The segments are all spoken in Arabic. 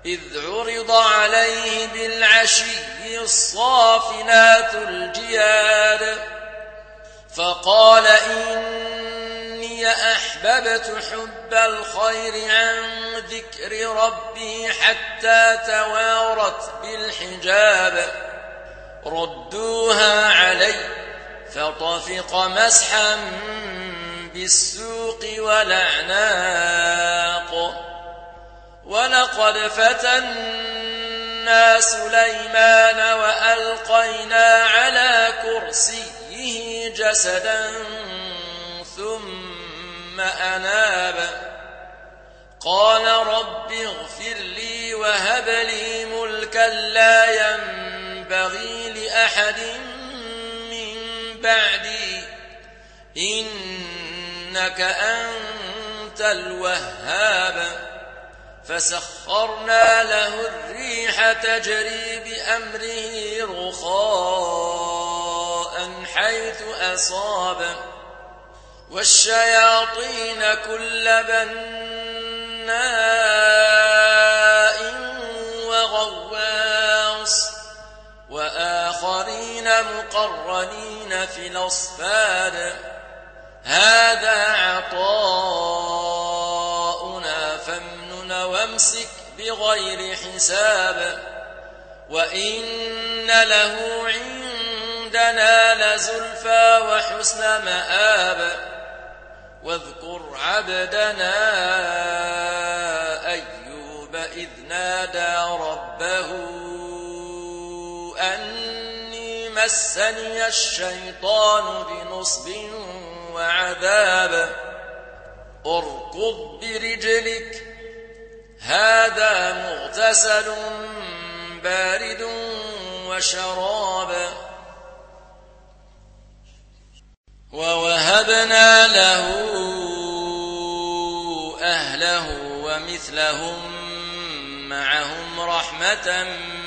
إذ عرض عليه بالعشي الصافنات الجياد فقال إني أحببت حب الخير عن ذكر ربي حتى توارت بالحجاب ردوها علي فطفق مسحا بالسوق والأعناق ولقد فتنا سليمان وألقينا على كرسيه جسدا ثم أناب قال رب اغفر لي وهب لي ملكا لا ينبغي لأحد من بعدي إنك أنت الوهاب فسخرنا له الريح تجري بأمره رخاء حيث أصاب والشياطين كل بناء وغواص وآخرين مقرنين في الأصفاد هذا عطاؤنا فامنن وامسك بغير حساب وإن له عندنا لزلفى وحسن مآب واذكر عبدنا أيوب إذ نادى ربه أني مسني الشيطان بنصب وعذاب اركض برجلك هذا مغتسل بارد وشراب ووهبنا له أهله ومثلهم معهم رحمة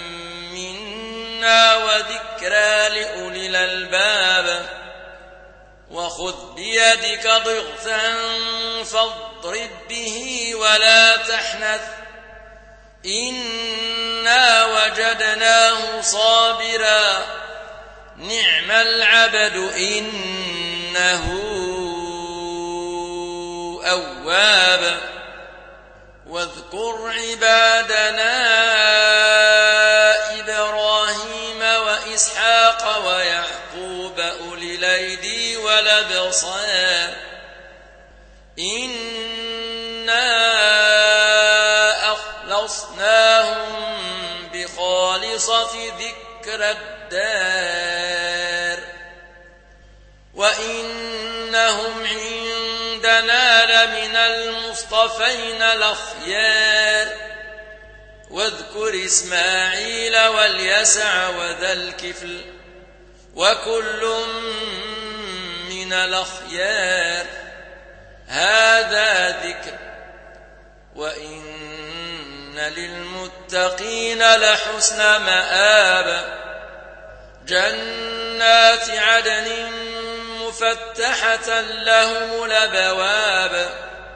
منا وذكرى لأولي الألباب وخذ بيدك ضغثا فاضرب به ولا تحنث إنا وجدناه صابرا نعم العبد إنه أواب واذكر عبادنا إبراهيم وإسحاق ويعقوب أولي الأيدي والأبصار إنا أخلصناهم بخالصة ذكر الدار وإنهم عندنا لمن المصطفين الأخيار واذكر إسماعيل واليسع وذا الكفل وكل من الأخيار هذا ذكر وإن للمتقين لحسن مآب جنات عدن مفتحة لهم الأبواب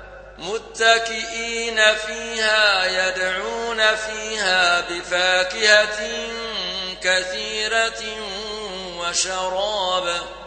متكئين فيها يدعون فيها بفاكهة كثيرة وشراب